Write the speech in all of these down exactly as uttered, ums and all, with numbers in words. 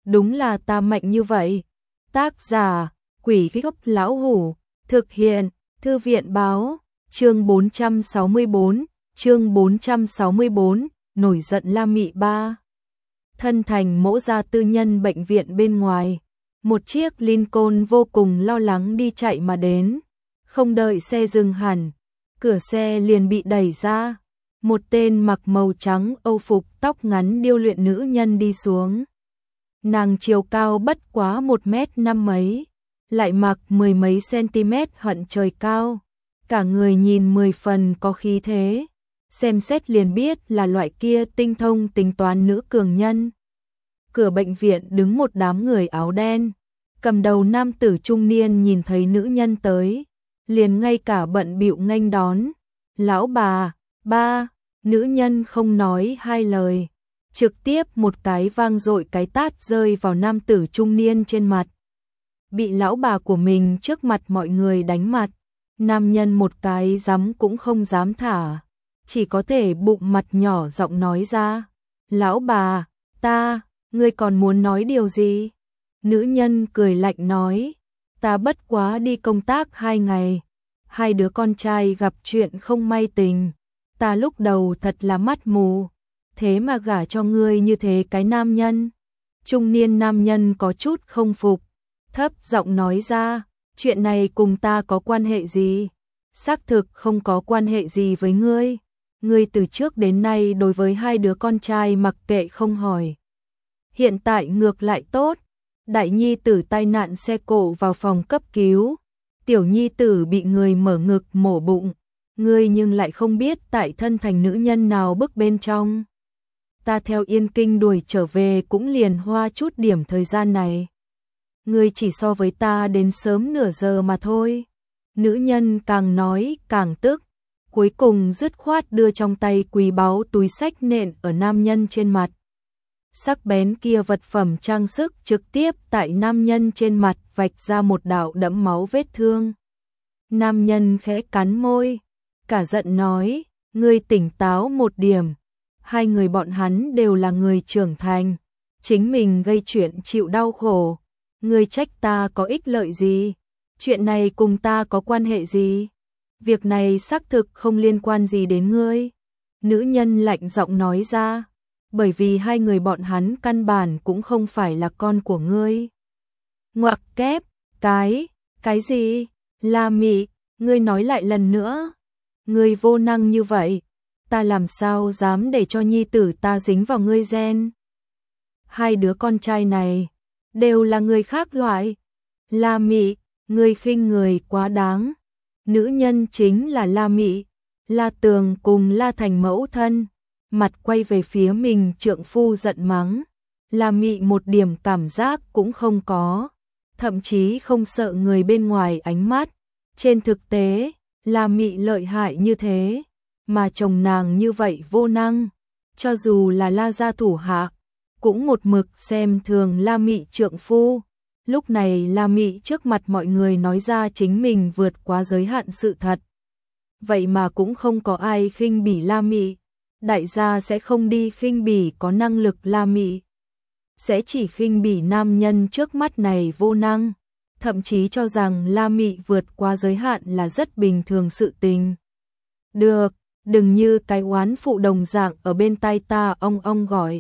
đúng là ta mạnh như vậy. Tác giả, Quỷ Gốc Lão Hủ, thực hiện, Thư viện báo, chương bốn trăm sáu mươi bốn, chương bốn trăm sáu mươi bốn, nổi giận La Mị ba. Thân thành mỗ gia tư nhân bệnh viện bên ngoài, một chiếc Lincoln vô cùng lo lắng đi chạy mà đến, không đợi xe dừng hẳn, cửa xe liền bị đẩy ra, một tên mặc màu trắng âu phục tóc ngắn điêu luyện nữ nhân đi xuống. Nàng chiều cao bất quá một mét năm mấy, lại mặc mười mấy cm hận trời cao, cả người nhìn mười phần có khí thế, xem xét liền biết là loại kia tinh thông tính toán nữ cường nhân. Cửa bệnh viện đứng một đám người áo đen, cầm đầu nam tử trung niên nhìn thấy nữ nhân tới, liền ngay cả bận bịu nghênh đón. Lão bà, ba, nữ nhân không nói hai lời, trực tiếp một cái vang dội cái tát rơi vào nam tử trung niên trên mặt. Bị lão bà của mình trước mặt mọi người đánh mặt, nam nhân một cái dám cũng không dám thả, chỉ có thể bụng mặt nhỏ giọng nói ra, lão bà, ta, ngươi còn muốn nói điều gì? Nữ nhân cười lạnh nói, ta bất quá đi công tác hai ngày, hai đứa con trai gặp chuyện không may tình, ta lúc đầu thật là mắt mù, thế mà gả cho ngươi như thế cái nam nhân. Trung niên nam nhân có chút không phục, thấp giọng nói ra, chuyện này cùng ta có quan hệ gì? Xác thực không có quan hệ gì với ngươi, ngươi từ trước đến nay đối với hai đứa con trai mặc kệ không hỏi. Hiện tại ngược lại tốt, đại nhi tử tai nạn xe cộ vào phòng cấp cứu, tiểu nhi tử bị người mở ngực mổ bụng, ngươi nhưng lại không biết tại thân thành nữ nhân nào bức bên trong. Ta theo Yên Kinh đuổi trở về cũng liền hoa chút điểm thời gian này. Ngươi chỉ so với ta đến sớm nửa giờ mà thôi. Nữ nhân càng nói càng tức, cuối cùng dứt khoát đưa trong tay quý báu túi xách nện ở nam nhân trên mặt. Sắc bén kia vật phẩm trang sức trực tiếp tại nam nhân trên mặt vạch ra một đạo đẫm máu vết thương. Nam nhân khẽ cắn môi, cả giận nói, ngươi tỉnh táo một điểm. Hai người bọn hắn đều là người trưởng thành, chính mình gây chuyện chịu đau khổ. Ngươi trách ta có ích lợi gì? Chuyện này cùng ta có quan hệ gì? Việc này xác thực không liên quan gì đến ngươi. Nữ nhân lạnh giọng nói ra, bởi vì hai người bọn hắn căn bản cũng không phải là con của ngươi. Ngoặc kép, cái, cái gì? La Mị, ngươi nói lại lần nữa. Ngươi vô năng như vậy, ta làm sao dám để cho nhi tử ta dính vào ngươi gen? Hai đứa con trai này đều là người khác loại. La Mị, ngươi khinh người quá đáng. Nữ nhân chính là La Mị, La Tường cùng La Thành mẫu thân, mặt quay về phía mình trượng phu giận mắng. La Mị một điểm cảm giác cũng không có, thậm chí không sợ người bên ngoài ánh mắt. Trên thực tế, La Mị lợi hại như thế, mà chồng nàng như vậy vô năng, cho dù là La gia thủ hạ, cũng một mực xem thường La Mị trượng phu. Lúc này La Mị trước mặt mọi người nói ra chính mình vượt quá giới hạn sự thật. Vậy mà cũng không có ai khinh bỉ La Mị, đại gia sẽ không đi khinh bỉ có năng lực La Mị, sẽ chỉ khinh bỉ nam nhân trước mắt này vô năng, thậm chí cho rằng La Mị vượt qua giới hạn là rất bình thường sự tình. Được, đừng như cái oán phụ đồng dạng ở bên tai ta ong ong gọi.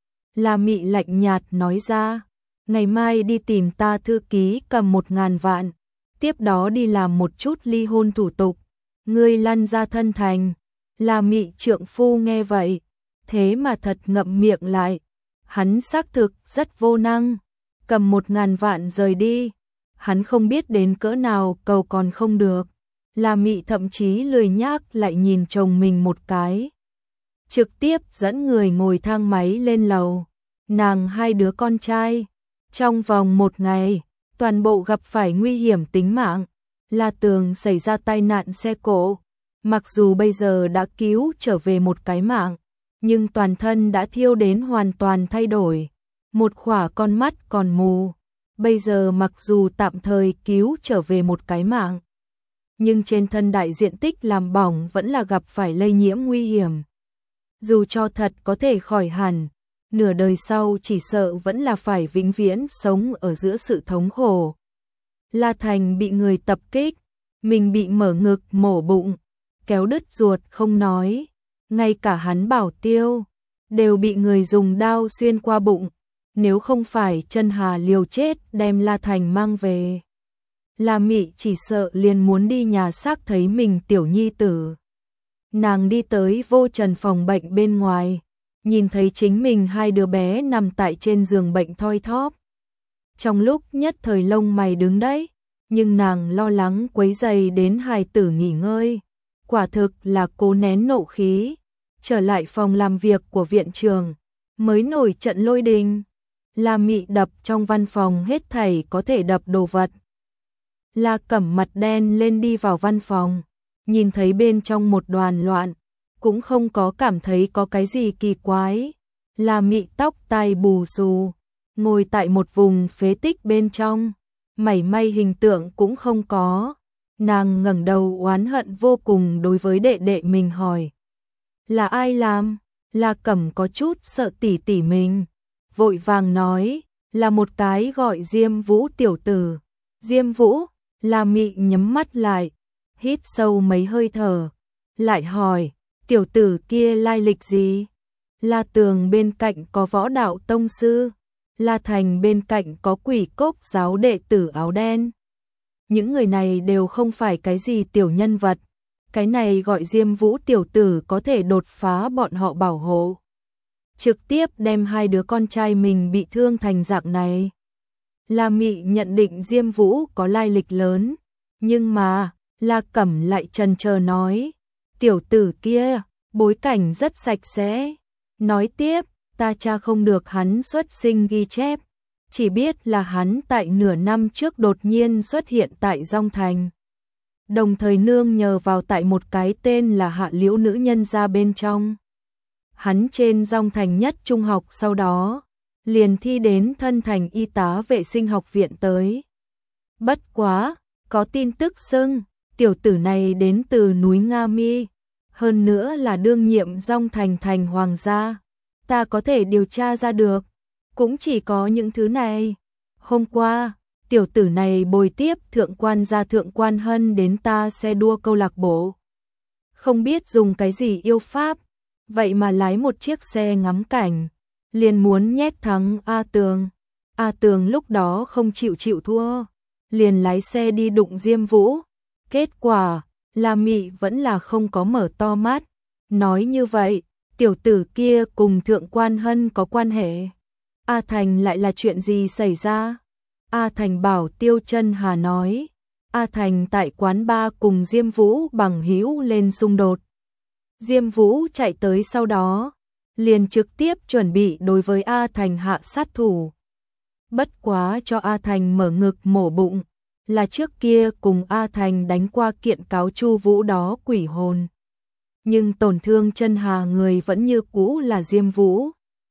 La Mị lạnh nhạt nói ra, ngày mai đi tìm ta thư ký cầm một ngàn vạn, tiếp đó đi làm một chút ly hôn thủ tục, ngươi lăn ra thân thành. La Mị trượng phu nghe vậy, thế mà thật ngậm miệng lại, hắn xác thực rất vô năng, cầm một ngàn vạn rời đi, hắn không biết đến cỡ nào cầu còn không được. La Mị thậm chí lười nhác lại nhìn chồng mình một cái, trực tiếp dẫn người ngồi thang máy lên lầu. Nàng hai đứa con trai, trong vòng một ngày, toàn bộ gặp phải nguy hiểm tính mạng. La Tường xảy ra tai nạn xe cộ, mặc dù bây giờ đã cứu trở về một cái mạng, nhưng toàn thân đã thiêu đến hoàn toàn thay đổi, một khỏa con mắt còn mù. Bây giờ mặc dù tạm thời cứu trở về một cái mạng, nhưng trên thân đại diện tích làm bỏng vẫn là gặp phải lây nhiễm nguy hiểm. Dù cho thật có thể khỏi hẳn, nửa đời sau chỉ sợ vẫn là phải vĩnh viễn sống ở giữa sự thống khổ. La Thành bị người tập kích, mình bị mở ngực mổ bụng, kéo đứt ruột không nói, ngay cả hắn Bảo Tiêu đều bị người dùng đao xuyên qua bụng, nếu không phải Chân Hà liều chết đem La Thành mang về, La Mị chỉ sợ liền muốn đi nhà xác thấy mình tiểu nhi tử. Nàng đi tới Vô Trần phòng bệnh bên ngoài, nhìn thấy chính mình hai đứa bé nằm tại trên giường bệnh thoi thóp. Trong lúc nhất thời lông mày đứng đấy, nhưng nàng lo lắng quấy rầy đến hài tử nghỉ ngơi, quả thực là cố nén nộ khí, trở lại phòng làm việc của viện trường, mới nổi trận lôi đình. La Mị đập trong văn phòng hết thảy có thể đập đồ vật. La Cẩm mặt đen lên đi vào văn phòng, nhìn thấy bên trong một đoàn loạn, cũng không có cảm thấy có cái gì kỳ quái. La Mị tóc tai bù xù, ngồi tại một vùng phế tích bên trong, mảy may hình tượng cũng không có. Nàng ngẩng đầu oán hận vô cùng đối với đệ đệ mình hỏi: là ai làm? La Cẩm có chút sợ tỉ tỉ mình, vội vàng nói: là một cái gọi Diêm Vũ tiểu tử. Diêm Vũ? La Mị nhắm mắt lại, hít sâu mấy hơi thở, lại hỏi: tiểu tử kia lai lịch gì? La Tường bên cạnh có Võ Đạo tông sư, La Thành bên cạnh có Quỷ Cốc giáo đệ tử áo đen. Những người này đều không phải cái gì tiểu nhân vật, cái này gọi Diêm Vũ tiểu tử có thể đột phá bọn họ bảo hộ, trực tiếp đem hai đứa con trai mình bị thương thành dạng này. La Mị nhận định Diêm Vũ có lai lịch lớn, nhưng mà La Cẩm lại chần chờ nói: tiểu tử kia bối cảnh rất sạch sẽ. Nói tiếp, ta tra không được hắn xuất sinh ghi chép, chỉ biết là hắn tại nửa năm trước đột nhiên xuất hiện tại Dong Thành, đồng thời nương nhờ vào tại một cái tên là Hạ Liễu nữ nhân ra bên trong. Hắn trên Dong Thành nhất trung học, sau đó liền thi đến thân thành y tá vệ sinh học viện tới. Bất quá, có tin tức xưng, tiểu tử này đến từ núi Nga Mi, hơn nữa là đương nhiệm Dong Thành thành hoàng gia. Ta có thể điều tra ra được, cũng chỉ có những thứ này. Hôm qua, tiểu tử này bồi tiếp thượng quan gia Thượng quan Hân đến ta xe đua câu lạc bộ. Không biết dùng cái gì yêu pháp, vậy mà lái một chiếc xe ngắm cảnh, liền muốn nhét thắng A Tường. A Tường lúc đó không chịu chịu thua, liền lái xe đi đụng Diêm Vũ. Kết quả, La Mị vẫn là không có mở to mắt. Nói như vậy, tiểu tử kia cùng Thượng quan Hân có quan hệ. A Thành lại là chuyện gì xảy ra? A Thành bảo Tiêu Chân Hà nói, A Thành tại quán bar cùng Diêm Vũ bằng hữu lên xung đột. Diêm Vũ chạy tới sau đó, liền trực tiếp chuẩn bị đối với A Thành hạ sát thủ. Bất quá cho A Thành mở ngực mổ bụng, là trước kia cùng A Thành đánh qua kiện cáo Chu Vũ đó quỷ hồn. Nhưng tổn thương Chân Hà người vẫn như cũ là Diêm Vũ.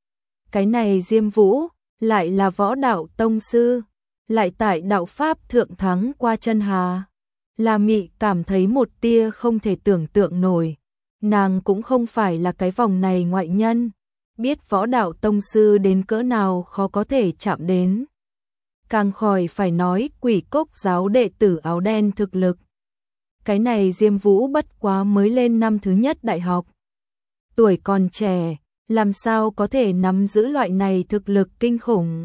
Cái này Diêm Vũ lại là Võ Đạo tông sư, lại tại đạo pháp thượng thắng qua Chân Hà. La Mị cảm thấy một tia không thể tưởng tượng nổi. Nàng cũng không phải là cái vòng này ngoại nhân, biết Võ Đạo tông sư đến cỡ nào khó có thể chạm đến. Càng khỏi phải nói Quỷ Cốc giáo đệ tử áo đen thực lực. Cái này Diêm Vũ bất quá mới lên năm thứ nhất đại học, tuổi còn trẻ, làm sao có thể nắm giữ loại này thực lực kinh khủng.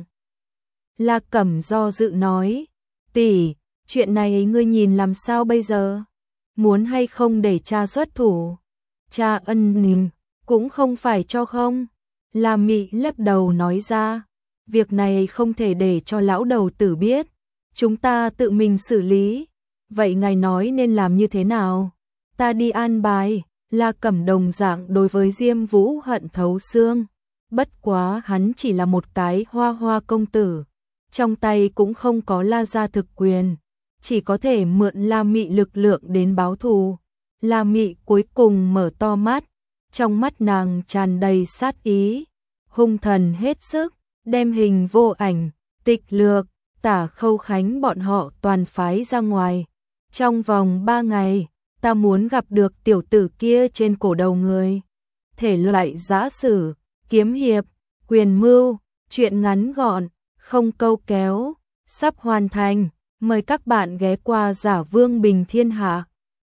La Cẩm do dự nói, tỷ, chuyện này ngươi nhìn làm sao bây giờ? Muốn hay không để cha xuất thủ? Cha ân nín, cũng không phải cho không. La Mị lắc đầu nói ra, việc này không thể để cho lão đầu tử biết, chúng ta tự mình xử lý. Vậy ngài nói nên làm như thế nào? Ta đi an bài. La Cẩm đồng dạng đối với Diêm Vũ hận thấu xương. Bất quá hắn chỉ là một cái hoa hoa công tử, trong tay cũng không có La gia thực quyền, chỉ có thể mượn La Mị lực lượng đến báo thù. La Mị cuối cùng mở to mắt, trong mắt nàng tràn đầy sát ý, hung thần hết sức, đem Hình Vô Ảnh, Tịch Lược, Tả Khâu Khánh bọn họ toàn phái ra ngoài. Trong vòng ba ngày, ta muốn gặp được tiểu tử kia trên cổ đầu người. Thể loại giã sử, kiếm hiệp, Quyền mưu, chuyện ngắn gọn, không câu kéo, sắp hoàn thành. Mời các bạn ghé qua Giả Vương Bình Thiên Hạ.